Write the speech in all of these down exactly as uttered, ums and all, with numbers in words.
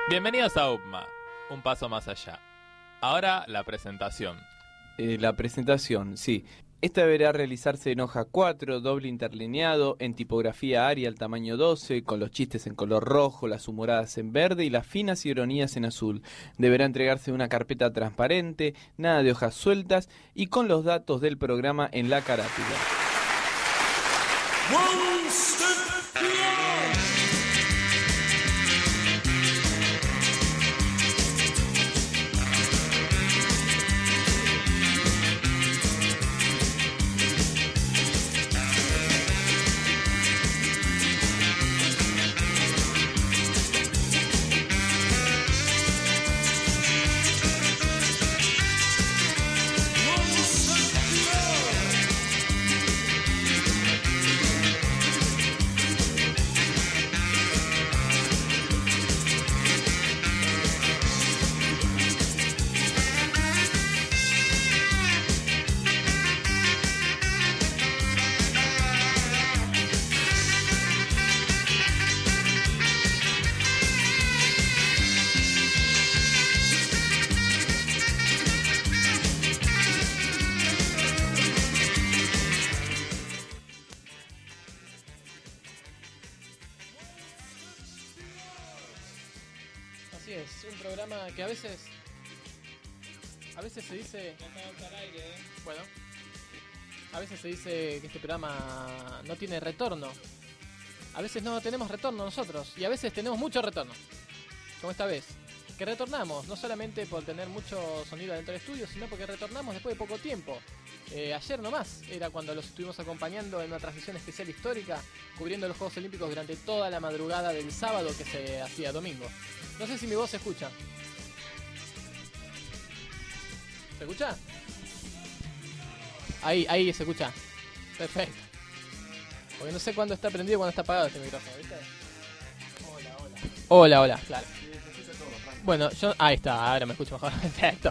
Bienvenidos a U P M A, un paso más allá. Ahora la presentación. Eh, la presentación, sí. Esta deberá realizarse en hoja cuatro, doble interlineado, en tipografía Arial tamaño doce, con los chistes en color rojo, las humoradas en verde y las finas ironías en azul. Deberá entregarse en una carpeta transparente, nada de hojas sueltas y con los datos del programa en la carátula. Que a veces a veces se dice bueno a veces se dice que este programa no tiene retorno, a veces no tenemos retorno nosotros y a veces tenemos mucho retorno, como esta vez que retornamos no solamente por tener mucho sonido dentro del estudio, sino porque retornamos después de poco tiempo. Eh, ayer nomás era cuando los estuvimos acompañando en una transmisión especial histórica, cubriendo los Juegos Olímpicos durante toda la madrugada del sábado que se hacía domingo. No sé si mi voz se escucha. ¿Se escucha? Ahí, ahí se escucha. Perfecto. Porque no sé cuándo está prendido y cuándo está apagado este micrófono, ¿viste? Hola, hola. Hola, hola, claro. Bueno, yo... Ahí está, ahora me escucho mejor. Perfecto.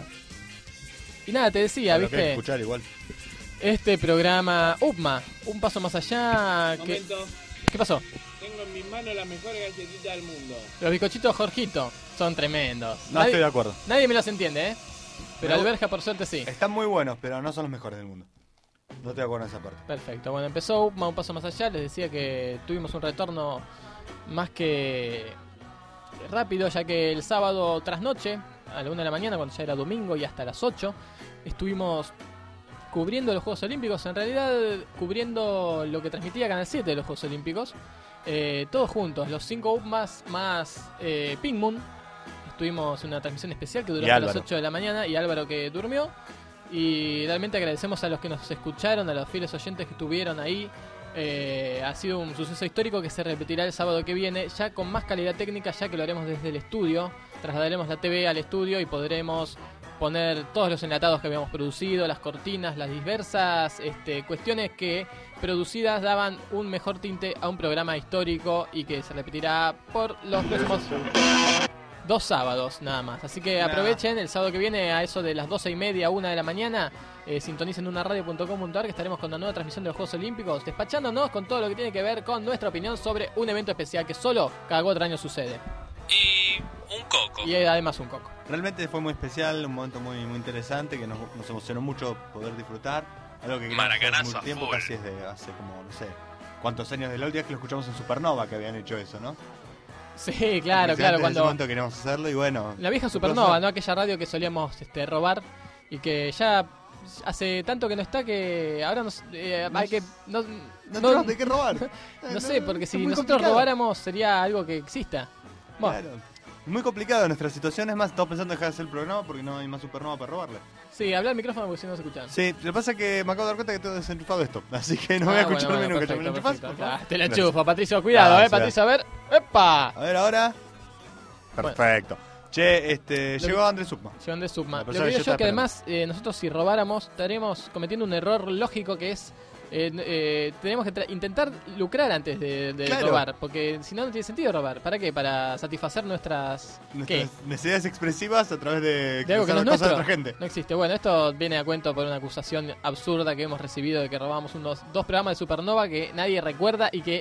Y nada, te decía, Pero ¿viste? que escuchar igual. Este programa U P M A, un paso más allá. Momento. Que... ¿Qué pasó? Tengo en mis manos la mejor galletita del mundo. Los bizcochitos Jorgito son tremendos. No nadie, estoy de acuerdo. Nadie me los entiende, ¿eh? Pero Me- Alberja por suerte sí. Están muy buenos, pero no son los mejores del mundo. No estoy de acuerdo en esa parte. Perfecto, bueno, empezó U P M A un paso más allá. Les decía que tuvimos un retorno más que rápido, ya que el sábado tras noche, a la una de la mañana, cuando ya era domingo, y hasta las ocho, estuvimos cubriendo los Juegos Olímpicos. En realidad, cubriendo lo que transmitía Canal siete de los Juegos Olímpicos. Eh, todos juntos, los cinco U P M As más eh, Pink Moon. Estuvimos en una transmisión especial que duró Y hasta las Álvaro. ocho de la mañana, y Álvaro que durmió. Y realmente agradecemos a los que nos escucharon, a los fieles oyentes que estuvieron ahí. Eh, ha sido un suceso histórico que se repetirá el sábado que viene, ya con más calidad técnica, ya que lo haremos desde el estudio. Trasladaremos la T V al estudio y podremos poner todos los enlatados que habíamos producido, las cortinas, las diversas este, cuestiones que producidas daban un mejor tinte a un programa histórico y que se repetirá por los próximos dos sábados nada más. Así que aprovechen el sábado que viene a eso de las doce y media, una de la mañana. Eh, sintonicen una radio punto com punto a r que estaremos con una nueva transmisión de los Juegos Olímpicos, despachándonos con todo lo que tiene que ver con nuestra opinión sobre un evento especial que solo cada cuatro años sucede. Y un coco. Y además un coco. Realmente fue muy especial, un momento muy muy interesante que nos, nos emocionó mucho poder disfrutar. Algo que queríamos hacer hace Maracanazo mucho a tiempo, full. casi desde hace como, no sé, cuántos años de la última vez que lo escuchamos en Supernova que habían hecho eso, ¿no? Sí, claro, Porque claro. antes de ese Cuando momento queríamos hacerlo y bueno. la vieja Supernova, ¿no? Aquella radio que solíamos este, robar y que ya hace tanto que no está que ahora nos, eh, hay que... No, No, no- tenemos de qué robar. no sé, porque es si muy nosotros complicado. robáramos sería algo que exista. Bueno, Claro. Muy complicado nuestra situación, es más, estamos pensando en dejar de hacer el programa porque no hay más Supernova para robarle. sí, habla al micrófono porque si no se escuchan. Sí, lo que pasa es que me acabo de dar cuenta que tengo desenchufado esto, así que no voy Ah, a bueno, escucharme bueno, nunca. perfecto, ¿Me lo enchufás, perfecto. por favor? Ah, te la Gracias. enchufo, Patricio, cuidado, Gracias. eh, Patricio, a ver. ¡Epa! A ver, ahora. Bueno. Perfecto. Che, este, Lo llegó que- Andrés Supma. Llevan de Subma. La Lo que persona digo que yo yo es que estaba además eh, nosotros si robáramos estaríamos cometiendo un error lógico que es eh, eh, tenemos que tra- intentar lucrar antes de, de Claro. robar, porque si no no tiene sentido robar. ¿Para qué? Para satisfacer nuestras ¿qué? Nuestras necesidades expresivas a través de, De algo que no es cosas de nuestro. otra gente. No existe. Bueno, esto viene a cuento por una acusación absurda que hemos recibido de que robamos unos dos programas de Supernova que nadie recuerda y que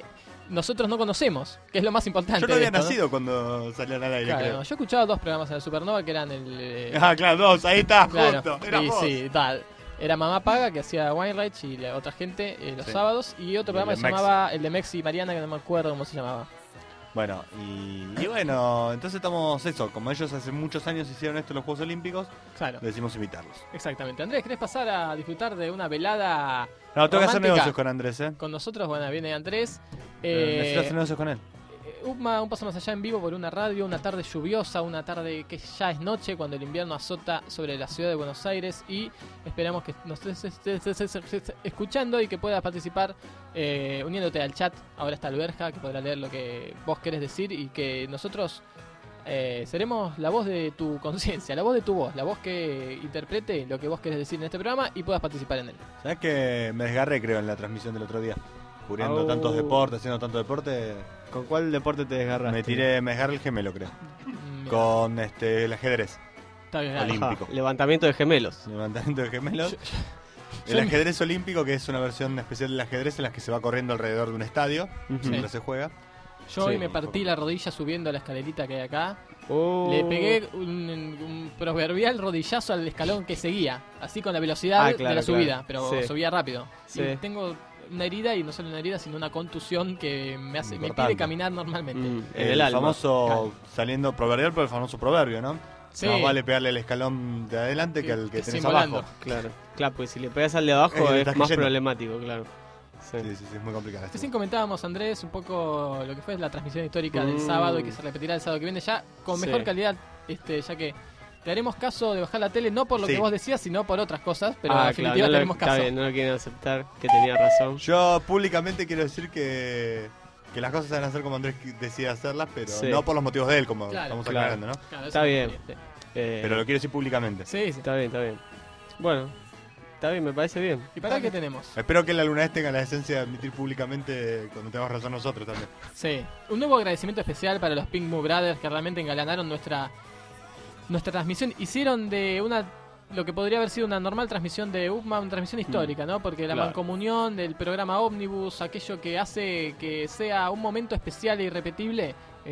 nosotros no conocemos, que es lo más importante. Yo no había de esto, nacido cuando salían al aire, Claro, creo. yo he escuchado dos programas en la Supernova que eran el... eh, Ah, claro, dos, ahí está, claro, justo. Era y vos. sí, tal. Era Mamá Paga, que hacía Wine Rage y la otra gente eh, los Sí. sábados. Y otro Y el programa de que se Mex. llamaba el de Mex y Mariana, que no me acuerdo cómo se llamaba. Bueno, y, y bueno, entonces estamos eso, como ellos hace muchos años hicieron esto en los Juegos Olímpicos, Claro, decidimos invitarlos. exactamente. Andrés, ¿querés pasar a disfrutar de una velada No, tengo que hacer romántica negocios con Andrés, ¿eh? con nosotros? Bueno, viene Andrés. Eh, Eh, Necesito hacer negocios con él. Upma, un paso más allá en vivo por una radio, una tarde lluviosa, una tarde que ya es noche cuando el invierno azota sobre la ciudad de Buenos Aires y esperamos que nos estés escuchando y que puedas participar eh, uniéndote al chat. Ahora está Alberja, que podrá leer lo que vos querés decir y que nosotros eh, seremos la voz de tu conciencia, la voz de tu voz, la voz que interprete lo que vos querés decir en este programa y puedas participar en él. ¿Sabes que me desgarré, creo, en la transmisión del otro día? Cubriendo Au. tantos deportes, haciendo tanto deporte, ¿Con cuál deporte te desgarraste? me tiré, me desgarré el gemelo, creo. Mm, mirá, Con este el ajedrez, está bien, Olímpico. dale. Ajá, levantamiento de gemelos. levantamiento de gemelos. Yo- El yo- ajedrez olímpico, que es una versión especial del ajedrez en la que se va corriendo alrededor de un estadio mientras se juega. Yo hoy Sí. me partí la rodilla subiendo la escalerita que hay acá. Oh. Le pegué un, un proverbial rodillazo al escalón que seguía, así con la velocidad Ah, de claro, la subida, claro. pero Sí. subía rápido. Sí. Y tengo una herida, y no solo una herida, sino una contusión que me hace me Importante. pide caminar normalmente. Mm, en El, el alma. famoso, saliendo proverbial por el famoso proverbio, ¿no? Sí. Más vale pegarle el escalón de adelante que, Que- al que que tenés simulando. abajo. Claro, claro, porque si le pegas al de abajo Eh, es estás más cayendo. problemático, claro. Sí. Sí, sí, sí, es muy complicado. esto. Recién comentábamos, Andrés, un poco lo que fue la transmisión histórica del Mm. sábado y que se repetirá el sábado que viene ya con Sí. mejor calidad, este ya que te haremos caso de bajar la tele, no por lo Sí. que vos decías, sino por otras cosas, pero Ah, en claro, definitiva no te lo- haremos está caso. bien, no lo quieren aceptar, que tenía razón. Yo públicamente quiero decir que, que las cosas se van a hacer como Andrés decide hacerlas, pero Sí. no por los motivos de él, como Claro. estamos Claro. aclarando, ¿no? Claro, eso Está es bien. conveniente. Eh, Pero lo quiero decir públicamente. Sí, sí. Está bien, está bien. Bueno, está bien, me parece bien. ¿Y para qué tenemos? Espero que la luna vez tenga la decencia de admitir públicamente cuando tengamos razón nosotros también. Sí, un nuevo agradecimiento especial para los Pink Moo Brothers que realmente engalanaron nuestra nuestra transmisión. Hicieron de una lo que podría haber sido una normal transmisión de U P M A, una transmisión histórica, ¿no? Porque la Claro. mancomunión del programa Omnibus, aquello que hace que sea un momento especial e irrepetible,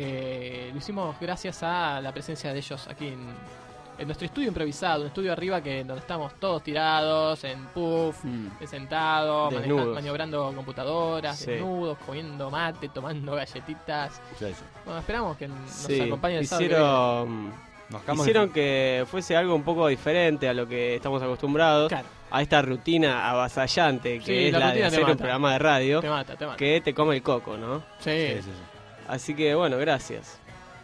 eh, lo hicimos gracias a la presencia de ellos aquí en, en nuestro estudio improvisado, un estudio arriba que donde estamos todos tirados, en puff, Mm. sentados, maneja- Desnudos. maniobrando computadoras, Sí. desnudos, comiendo mate, tomando galletitas. Sí, sí. Bueno, esperamos que nos Sí, acompañen el sábado que viene. hicieron, Nos quedamos hicieron de- que fuese algo un poco diferente a lo que estamos acostumbrados, Claro, a esta rutina avasallante que Sí, es la la, de rutina te hacer un mata. programa de radio te mata, te mata. que te come el coco, ¿no? Sí, Sí, sí, sí. Así que bueno, gracias.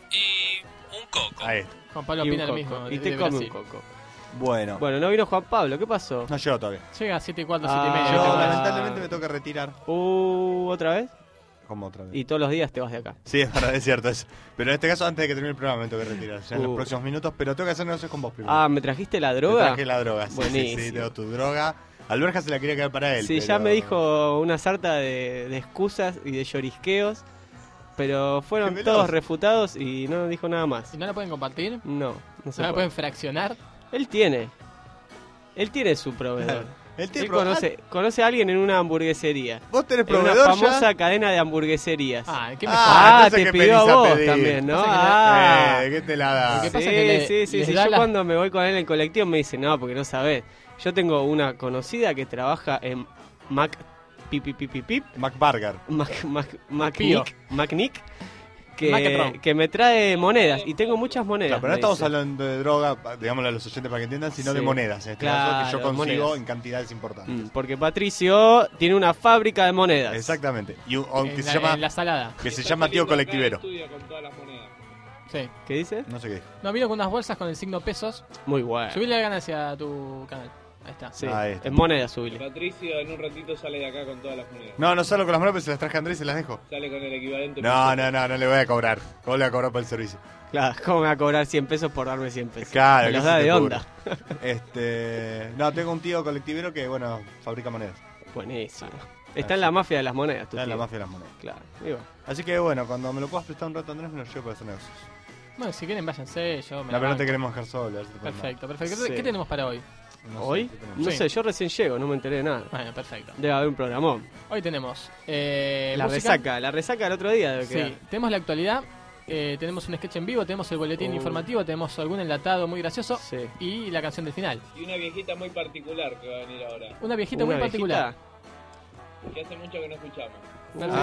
Y un coco. Ahí está. Juan Pablo Y un opina lo coco. mismo. Y de- de te come un Brasil. coco. Bueno, Bueno, no vino Juan Pablo, ¿qué pasó? no llegó todavía. Llega a siete y cuarto, Ah, siete y media. Yo ¿qué te Ah. parece? lamentablemente me toca retirar. Uh, ¿otra vez? Como otra vez. Y todos los días te vas de acá. Sí, es verdad, es cierto eso. Pero en este caso, antes de que termine el programa, me tengo que retirar. Ya en Uh. los próximos minutos, pero tengo que hacer negocios con vos primero. Ah, ¿me trajiste la Te droga? traje la droga. Sí, sí, sí, Buenísimo. tengo tu droga. Alberja se la quería quedar para él. Sí, pero- ya me dijo una sarta de, de excusas y de llorisqueos, pero fueron Gemelos. todos refutados y no dijo nada más. ¿Y no la pueden compartir? No, no ¿No se la puede. pueden fraccionar? Él tiene. Él tiene su proveedor. Claro. El Él tipo, conoce, conoce a alguien en una hamburguesería. ¿Vos tenés En una proveedor famosa ya? cadena de hamburgueserías. Ah, ¿qué mejor? Ah, Ah, entonces, te ¿qué pidió a pedís a vos pedir? también, ¿no? Pasa que Ah, Eh, ¿qué te la da? Lo que pasa sí, es que le- sí, sí, les sí. da Yo la- cuando me voy con él en el colectivo me dice, no, porque no sabés. Yo tengo una conocida que trabaja en Mac Pip Pip Pip Pip Pip, McBarger. Mac, Mac, Mac Pío. Nick, Mac Nick, Macapro. que, que me trae monedas y tengo muchas monedas. Claro, pero no me estamos dice. hablando de droga, digámosle a los oyentes para que entiendan, sino Sí. de monedas. En este Claro, caso, que yo consigo monedas. en cantidades importantes. Mm, porque Patricio tiene una fábrica de monedas. Exactamente. Y un, o En que la, se llama, en la salada. que se Está llama tío saliendo acá del colectivero. estudio con todas las monedas. Sí. ¿Qué dice? No sé qué. No, vino con unas bolsas con el signo pesos. Muy bueno. Subile la ganancia a tu canal. Ahí está. Sí, Ahí está. en monedas subile. Patricio en un ratito sale de acá con todas las monedas. No, no salgo con las monedas, pero se las traje a Andrés y se las dejo. Sale con el equivalente. No, no, no, no le voy a cobrar. ¿Cómo le voy a cobrar por el servicio? Claro, ¿cómo me va a cobrar cien pesos por darme cien pesos? Claro, me ¿qué los se da te de ocurre? onda. Este, no, tengo un tío colectivero que, bueno, fabrica monedas. Buenísimo. Está en la mafia de las monedas, tu Está en la tío. mafia de las monedas. Claro. Digo, Así que, bueno, cuando me lo puedas prestar un rato, Andrés, me lo llevo para hacer negocios. Bueno, si quieren váyanse, yo me No, la pero no te banco. queremos dejar solo. a ver si te podemos- Perfecto, perfecto. ¿Qué, Sí. qué tenemos para hoy? No sé, ¿Hoy? ¿qué tenemos? No Sí. sé, yo recién llego, no me enteré de nada. Bueno, perfecto. Debe haber un programón. Hoy tenemos eh, La música. resaca, la resaca del otro día debe quedar. Sí, tenemos la actualidad, eh, tenemos un sketch en vivo, tenemos el boletín Oh. informativo, tenemos algún enlatado muy gracioso Sí. y la canción del final. Y una viejita muy particular que va a venir ahora, Una viejita Una muy particular. viejita. que hace mucho que no escuchamos. Perfecto.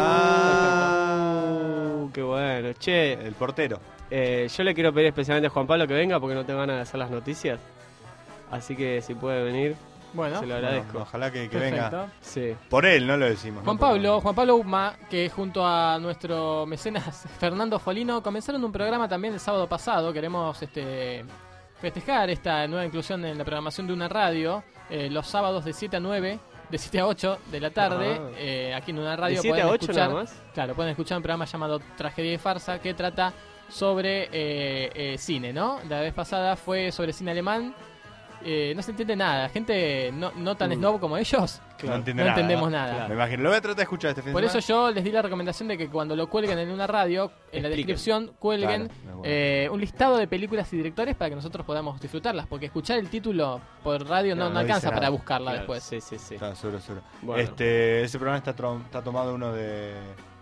Ah. Uh, qué bueno. Che, El portero. eh, yo le quiero pedir especialmente a Juan Pablo que venga porque no tengo ganas de hacer las noticias. Así que si puede venir, Bueno, se lo Bueno, agradezco. ojalá que, que perfecto. venga. Sí. Por él, no lo decimos. Juan no por Pablo, nosotros. Juan Pablo Upma, que junto a nuestro mecenas Fernando Folino comenzaron un programa también el sábado pasado. Queremos este festejar esta nueva inclusión en la programación de una radio eh, los sábados de siete a nueve, de siete a ocho de la tarde, Ah. eh, aquí en una ¿De radio siete pueden a ocho escuchar, nada más? claro, pueden escuchar un programa llamado Tragedia y Farsa que trata sobre eh, eh, cine, ¿no? La vez pasada fue sobre cine alemán. Eh, no se entiende nada, gente no, no tan Mm. snob como ellos, No, entiende no nada, entendemos ¿no? nada. Me imagino. Lo voy a tratar de escuchar este fin Por de eso semana. yo les di la recomendación de que cuando lo cuelguen en una radio, en la Expliquen. descripción cuelguen Claro, es bueno. eh, un listado de películas y directores para que nosotros podamos disfrutarlas, porque escuchar el título por radio no, Claro, no no dice alcanza para nada. buscarla Claro, después. Sí, sí, sí. Claro, seguro, seguro. Bueno. Este, ese programa está, tro- está tomado uno de,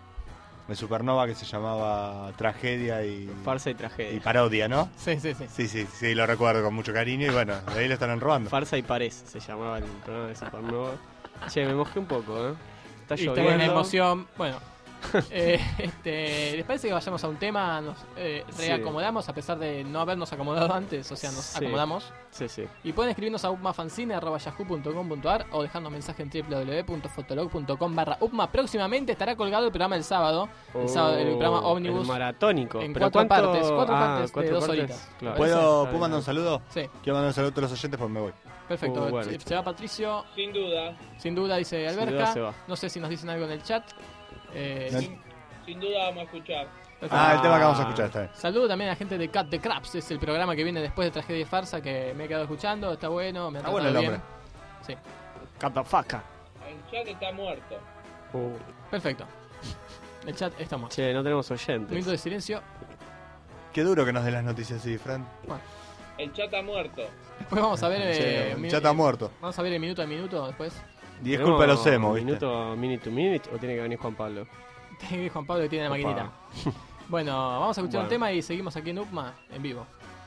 de Supernova que se llamaba Tragedia y, Farsa y y tragedia. Parodia, ¿no? Sí, sí, sí. Sí, sí, sí, lo recuerdo con mucho cariño y bueno, de ahí lo estarán robando. Farsa y Parés se llamaba el programa de Supernova. Che, me mojé un poco, ¿eh? Está Y está lloviendo. en emoción. Bueno, eh, este, ¿les parece que vayamos a un tema? Nos eh, Sí. reacomodamos a pesar de no habernos acomodado antes, o sea, nos Sí. acomodamos. Sí, sí. Y pueden escribirnos a upmafancine arroba yahoo punto com punto ar o dejarnos mensaje en doble u doble u doble u punto fotolog punto com barra upma. Próximamente estará colgado el programa del sábado, el, sábado, el programa Oh, Omnibus. el maratónico. en ¿Pero cuatro cuánto? partes, cuatro Ah, partes de cuatro dos partes. horitas. Claro. ¿Puedo- ¿Puedo, Está ¿puedo bien. mandar un saludo? Sí, Quiero mandar un saludo a todos los oyentes porque me voy. perfecto. Uh, bueno. Se- se va Patricio, Sin duda, sin duda, dice Sin Alberca. duda se va. No sé si nos dicen algo en el chat. Eh, No. sin, sin duda vamos a escuchar. perfecto. Ah, el tema que vamos a escuchar está bien. Saludo también a la gente de Cat the Craps, es el programa que viene después de Tragedia y Farsa que me he quedado escuchando, está bueno, me ha Está tratado bueno el bien. Sí, Catafaca. El chat está muerto. Uh, perfecto. El chat está muerto. che, no tenemos Un oyentes. minuto de silencio. Qué duro que nos den las noticias así, Fran. El chat está muerto. Después vamos a ver. Che, eh, mi- ya está muerto. Vamos a ver el minuto a minuto después. Y es culpa de los ¿Tenemos emos, ¿viste? minuto, minute to minute o tiene que venir Juan Pablo? Juan Pablo que tiene la Opa. maquinita. Bueno, vamos a escuchar un Bueno. tema y seguimos aquí en Upma en vivo.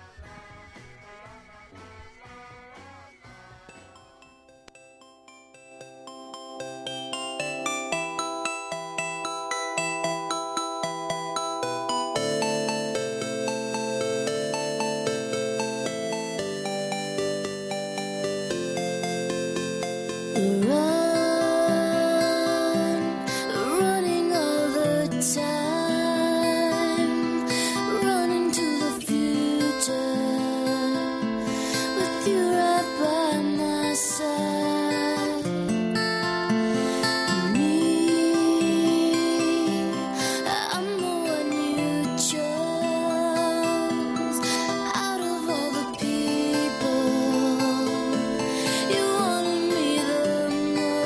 Run, running all the time, running to the future, with you right by my side. Me, I'm the one you chose out of all the people. You wanted me the most.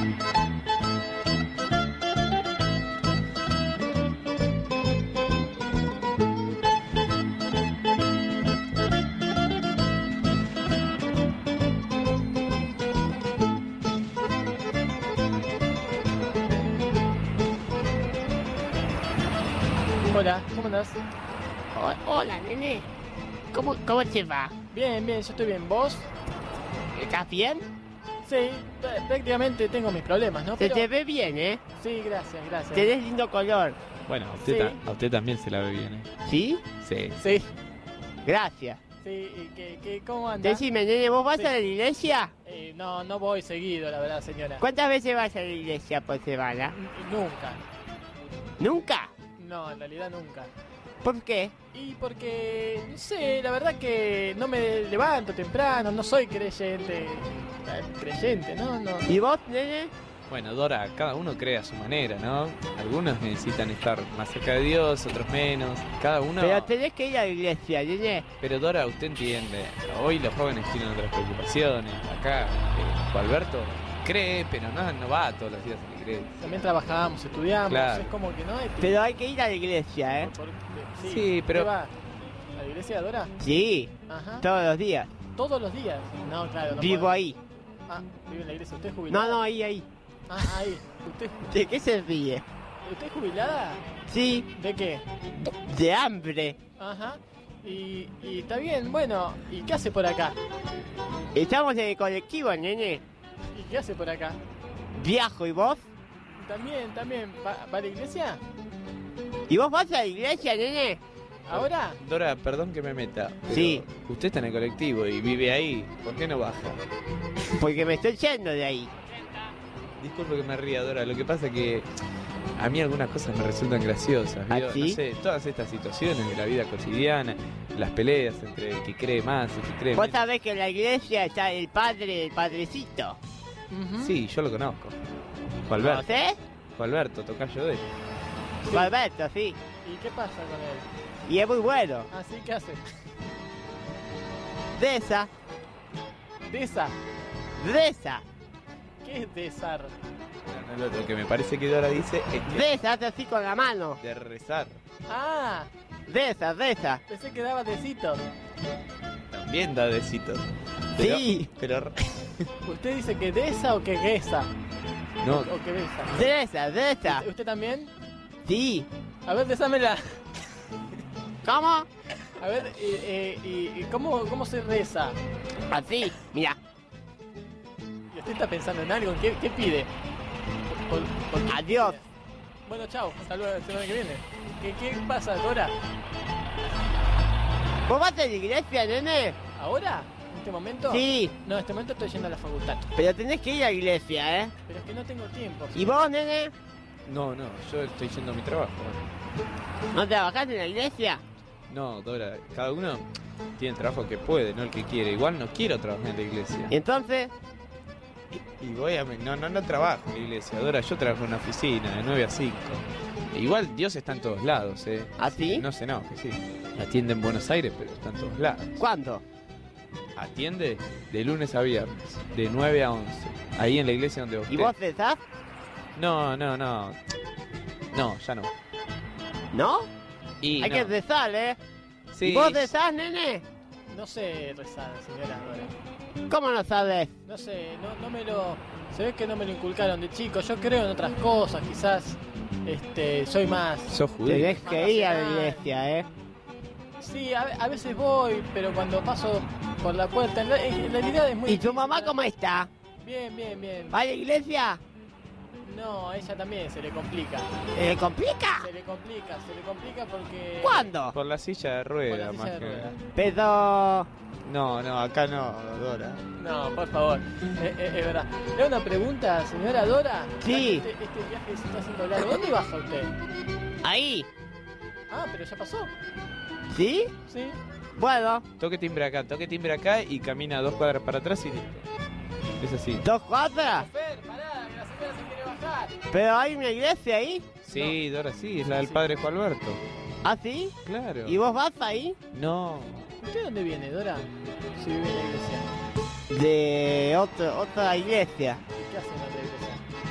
Hola, ¿cómo andás? O- hola, nene. ¿Cómo, ¿Cómo te va? Bien, bien, yo estoy bien. ¿Vos? ¿Estás bien? Sí, pr- prácticamente tengo mis problemas, ¿no? Se Pero... te ve bien, ¿eh? Sí, gracias, gracias. Tenés lindo color. Bueno, a usted, Sí. ta- a usted también se la ve bien, ¿eh? ¿Sí? Sí. Sí, Gracias. sí, ¿y qué, qué, cómo andás? Decime, nene, ¿vos vas Sí. a la iglesia? Eh, no, no voy seguido, la verdad, señora. ¿Cuántas veces vas a la iglesia por semana? N- Nunca. ¿Nunca? No, en realidad nunca. ¿Por qué? Y porque, no sé, la verdad que no me levanto temprano, no soy creyente. eh, Creyente, ¿no? no. ¿Y vos, nene? Bueno, Dora, cada uno cree a su manera, ¿no? Algunos necesitan estar más cerca de Dios, otros menos. Cada uno... Pero tenés que ir a la iglesia, nene. Pero Dora, usted entiende. Hoy los jóvenes tienen otras preocupaciones. Acá, eh, Juan Alberto cree, pero no, no va todos los días a la iglesia. También trabajamos, estudiamos, Claro. es como que no hay... Pero hay que ir a la iglesia, ¿eh? por- sí, Sí, pero- ¿qué va? ¿A la iglesia, Dora? Sí, Ajá. todos los días. Todos los días. No, claro, no Vivo puedo. ahí. Ah, vive en la iglesia. ¿Usted es jubilada? No, no, ahí, ahí. Ah, ahí. ¿Usted, ¿De qué se ríe? ¿Usted es jubilada? Sí, ¿De qué? de hambre. Ajá. Y, y está bien, bueno. ¿Y qué hace por acá? Estamos en el colectivo, nene. ¿Y qué hace por acá? Viajo, ¿y vos? También, también. ¿Va, va a la iglesia? ¿Y vos vas a la iglesia, nene? ¿Ahora? Dora, perdón que me meta. pero Sí. Usted está en el colectivo y vive ahí. ¿Por qué no baja? Porque me estoy yendo de ahí. Disculpe que me ría, Dora. Lo que pasa es que a mí algunas cosas me resultan graciosas. ¿Ah, ¿vio? sí? No sé, todas estas situaciones de la vida cotidiana, las peleas entre el que cree más, el que cree Vos menos. sabés que en la iglesia está el padre, el padrecito. Ujú. Sí, yo lo conozco. Juan Alberto. ¿Conocés? Juan Alberto, tocayo de él. Sí. Alberto, sí. ¿Y qué pasa con él? Y es muy bueno. Así que hace. De esa, De esa. de esa, ¿Qué es desar? No, no, lo, lo que me parece que Dora dice es que de esa, hace así con la mano. de rezar. Ah, De esa, de esa. pensé que daba decitos. También da besitos. Pero- Sí. Pero... ¿Usted dice que desa o que gesa? No, ¿O que besa? De esa, de esa. ¿Usted, usted también? Sí. A ver, desámela. ¿Cómo? A ver, eh, eh, y, y ¿cómo, ¿cómo se reza? Así, mira. ¿Y usted está pensando en algo? ¿Qué, qué pide? Por- por- por- Adiós. Bueno, chao. Hasta luego la semana que viene. ¿Qué, qué pasa, Dora? ¿Vos vas a la iglesia, nene? ¿Ahora? ¿En este momento? Sí. No, en este momento estoy yendo a la facultad. Pero tenés que ir a la iglesia, ¿eh? Pero es que no tengo tiempo. ¿Y vos, nene? no, no, yo estoy yendo a mi trabajo. ¿No trabajás en la iglesia? No, Dora, cada uno tiene el trabajo que puede, no el que quiere. Igual no quiero trabajar en la iglesia. Entonces, Y voy a... No, no, no trabajo en la iglesia, Dora, yo trabajo en una oficina de nueve a cinco. Igual Dios está en todos lados, ¿eh? ¿así? No se enoje, sí. Atiende en Buenos Aires, pero está en todos lados. ¿Cuándo? Atiende de lunes a viernes, de nueve a once. Ahí en la iglesia donde vos ¿Y estés. vos rezás? No, no, no. No, ya no. ¿No? Y Hay no. que rezar, ¿eh? Sí, ¿Y vos rezás, nene? No sé rezar, señora Dora. ¿Cómo no sabes? No sé, no, no me lo... Se ve que no me lo inculcaron de chico. Yo creo en otras cosas, quizás... Este, soy más... sos judío. Tenés que ir a la iglesia, ¿eh? Sí, a, a veces voy, pero cuando paso por la puerta... En, la- en realidad es muy... ¿Y tu difícil, mamá ¿no? cómo está? Bien, bien, bien. ¿Va a la iglesia? No, a ella también se le complica. ¿Eh, complica? Se le complica, se le complica porque... ¿Cuándo? Por la silla de Por rueda, la silla más de que... ruedas. Pero... No, no, acá no, Dora. No, por favor, eh, eh, es verdad. Le hago una pregunta, señora Dora. Sí. Este, este viaje se está haciendo largo. ¿Dónde baja usted? Ahí. Ah, pero ya pasó. ¿Sí? Sí. Bueno, Toque timbre acá, toque timbre acá y camina dos cuadras para atrás y listo. Es así. dos cuadras. Fer, pará, que la señora se quiere bajar. Pero hay una iglesia ahí. Sí, Dora, sí, es la del Sí. padre Juan Alberto. ¿Ah, sí? Claro. ¿Y vos vas ahí? No. ¿Usted dónde viene, Dora? Si vive en la iglesia. De otro, otra iglesia. ¿Y qué hace en la otra iglesia?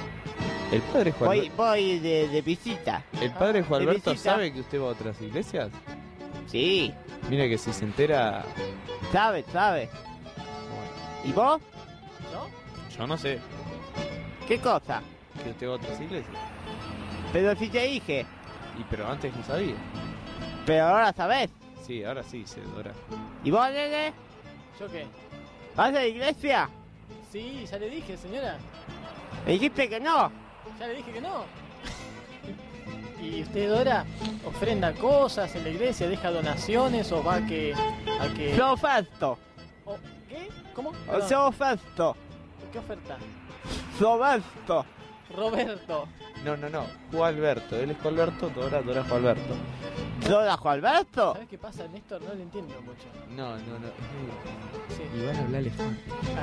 El padre Juan Voy, voy de, de visita. ¿El padre Juan de Alberto visita. sabe que usted va a otras iglesias? Sí, Mira que si se entera... sabe, sabe. ¿Y vos? ¿No? Yo no sé ¿Qué cosa? que usted va a otras iglesias. Pero si te dije. Y pero antes no sabía. Pero ahora sabés. Sí, ahora sí, se Dora. ¿Y vos, nene? ¿Yo qué? ¿Vas a la iglesia? Sí, ya le dije, señora. Me dijiste que no. Ya le dije que no. ¿Y usted, Dora, ofrenda cosas en la iglesia, deja donaciones o va a que... a que... Yo oferto. o- ¿Qué? ¿Cómo? O Perdón, yo oferto. ¿Qué oferta? Yo oferto. Roberto. No, no, no. Juan Alberto. Él es Juan Alberto, Dora, Dora Juan Alberto. ¿Yo la Juan Alberto? ¿Sabes qué pasa, Néstor? No le entiendo mucho. No, no, no. Es medio... Sí. Y van a hablarle Juan. A-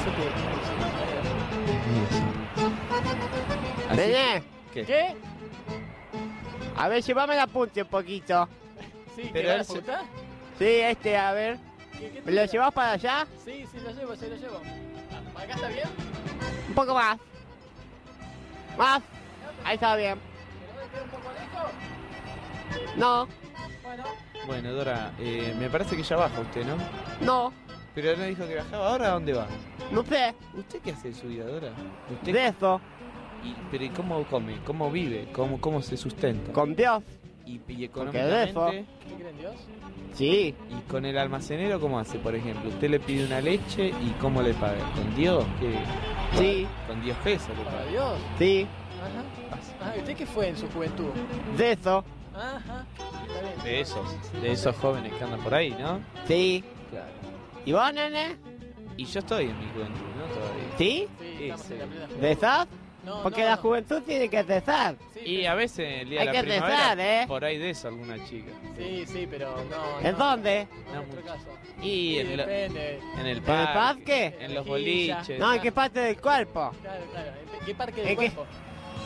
a- Así- Nene, ¿Qué? ¿Qué? a ver, llévame el apunte un poquito. Sí, Pero ¿que va a la él se- facultad? Sí, este, a ver. ¿Qué, qué te ¿Me lo queda? llevas para allá? Sí, sí, lo llevo, sí, lo llevo. Ah, ¿acá está bien? Un poco más. Más. Ahí está bien. ¿Pero me queda un poco lejos? No, Bueno, Bueno, Dora, eh, me parece que ya baja usted, ¿no? no, Pero no dijo que bajaba. ¿Ahora a dónde va? no sé. ¿Usted qué hace en su vida, Dora? ¿Usted? De eso, Y- ¿Pero y cómo come? ¿Cómo vive? ¿Cómo, cómo se sustenta? con Dios. Y, y Porque de eso. económicamente... ¿qué cree en Dios? Sí, ¿Y con el almacenero cómo hace, por ejemplo? Usted le pide una leche y ¿cómo le paga? ¿Con Dios? ¿Qué? sí, ¿Con diez pesos le Para paga? Dios. sí, Ajá. Ah, ¿usted qué fue en su juventud? de eso, Ajá. Está bien. De esos, de esos jóvenes que andan por ahí, ¿no? sí. Claro. ¿Y vos, nene? Y yo estoy en mi juventud, ¿no? Todavía. ¿Sí? Sí, Sí, estamos sí. en la plena juventud. ¿Rezás? No, Porque no, la no. juventud tiene que rezar. Sí, Y pero- a veces el día Hay de la que primavera, rezar, ¿eh? por ahí de eso alguna chica. Sí, sí, pero no. ¿En no, dónde? No, No en nuestro mucho. caso. Y Sí, en, lo- depende. en el el parque, parque? en los Villa. boliches. No, ¿en qué parte del cuerpo? Claro, claro. ¿En qué parque del ¿En qué- cuerpo?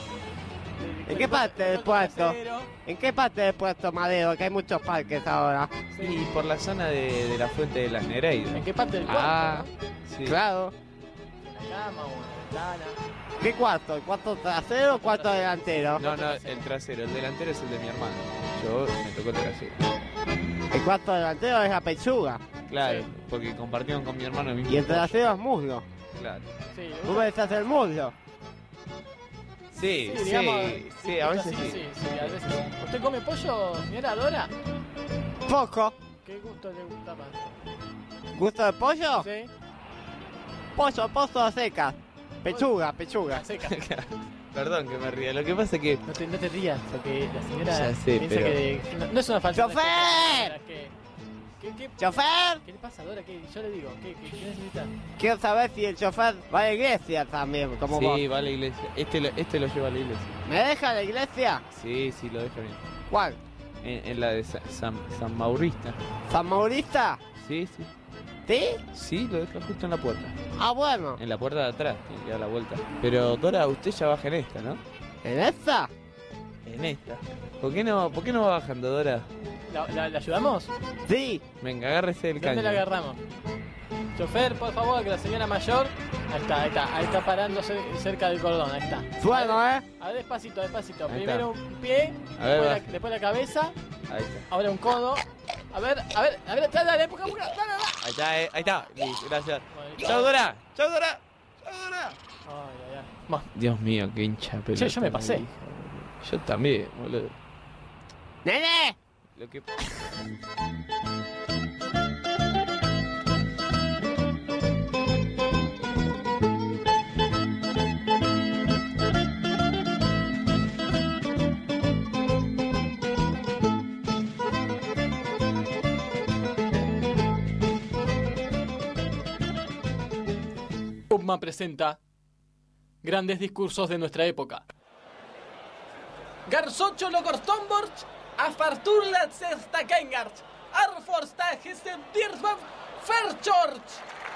¿En qué parte del puerto? ¿En qué parte del puerto Madero? Que hay muchos parques ahora. Y por la zona de, de la fuente de las Nereidas. ¿En qué parte del cuerpo? Ah, no? sí. Claro. ¿En la cama o en la ventana? ¿Qué cuarto? ¿El cuarto trasero o cuarto delantero? No, no, el trasero. El delantero es el de mi hermano. Yo me tocó el trasero. El cuarto delantero es la pechuga. Claro, Sí. porque compartieron con mi hermano el mismo Y el pollo. trasero es muslo. Claro. Sí, ¿le ¿Tú gusta? besás el muslo? Sí, sí, digamos, sí, a veces sí. sí. Sí, sí, a veces sí. ¿Usted come pollo, señora Dora? Poco. ¿Qué gusto le gusta más? ¿Gusto de pollo? ¿Sí? Pollo, pollo a secas. Pechuga, pechuga. La seca. Perdón que me ría. Lo que pasa es que No te, no te rías, porque la señora Ya sé, piensa pero- que no, no es una falsa. ¡Chofer! ¿Qué, qué, qué, ¿Chofer? ¿Qué le pasa, Dora? ¿Qué? Yo le digo, ¿qué, qué, qué necesita? Quiero saber si el chofer va a la iglesia también, como vos. sí, va a la iglesia. Este lo, este lo lleva a la iglesia. ¿Me deja la iglesia? Sí, sí, lo deja bien. ¿Cuál? En, en la de Sa- San, San Maurista. ¿San Maurista? Sí, sí. ¿Sí? Sí, lo deja justo en la puerta. Ah, bueno. En la puerta de atrás, tiene que dar la vuelta. Pero Dora, usted ya baja en esta, ¿no? ¿En esa? En esta. ¿Por qué no, por qué no va bajando, Dora? ¿La, la, la ayudamos? Sí. Venga, agárrese del ¿Dónde caño. la agarramos? Chofer, por favor, que la señora mayor. Ahí está, ahí está, ahí está parándose cerca del cordón, ahí está. Bueno, ¿eh? A ver, despacito, despacito. Ahí Primero un pie, A ver, después, la, baje. después la cabeza, Ahí está. ahora un codo. A ver, a ver, a ver, dale, dale, empuja, empuja, dale, dale. Ahí está, eh, ahí está. Listo, gracias. Bueno, ¡Chao, Dora! ¡Chao, Dora! ¡Chao, Dora! Ay, ay, ay. Bueno, Dios mío, qué hincha pelota. Che, yo me pasé. hija. Yo también, boludo. ¡Nene! Lo que... Upma presenta grandes discursos de nuestra época. Garsocho Logortomborch, Afarturla Sestakengarch, Arforsta Gesendirsbav Ferchorch.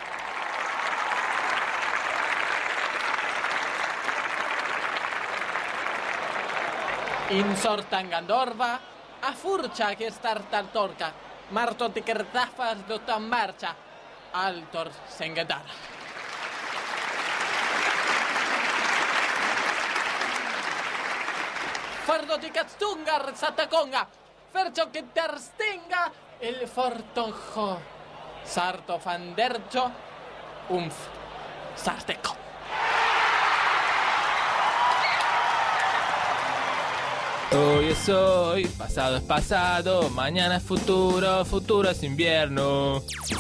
Insortangandorva, Afurcha que estar tartorca, Marto Tikertafas dotan marcha, Altor Sengetar. Fardo Ticatsungar, Sataconga, Fercho que Terstinga, el Fortonjo, Sarto Fandercho, Umf, Sarteco. Hoy es hoy, pasado es pasado, mañana es futuro, futuro es invierno.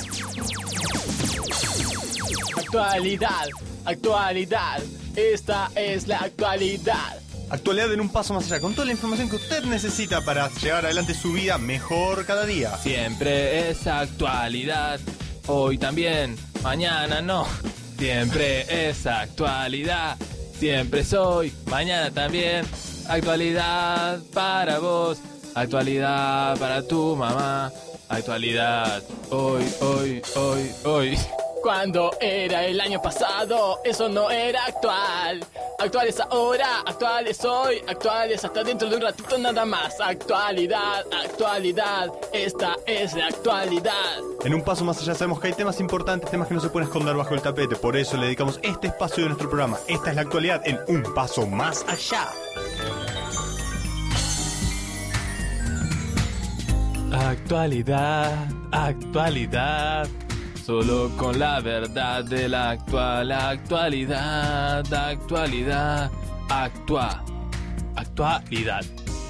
Actualidad, actualidad, esta es la actualidad. Actualidad en un paso más allá, con toda la información que usted necesita para llevar adelante su vida mejor cada día. Siempre es actualidad, hoy también, mañana no. Siempre es actualidad, siempre es hoy, mañana también. Actualidad para vos, actualidad para tu mamá, actualidad hoy, hoy, hoy, hoy. Cuando era el año pasado, eso no era actual. Actual es ahora, actual es hoy, actual es hasta dentro de un ratito nada más. Actualidad, actualidad, esta es la actualidad. En un paso más allá sabemos que hay temas importantes, temas que no se pueden esconder bajo el tapete. Por eso le dedicamos este espacio de nuestro programa. Esta es la actualidad en un paso más allá. Actualidad, actualidad, solo con la verdad de la actual actualidad, actualidad, actua, actualidad.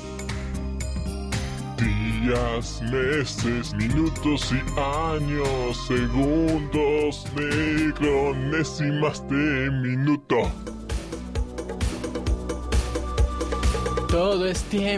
Días, meses, minutos y años, segundos, micronésimas de minuto. Todo es tiempo.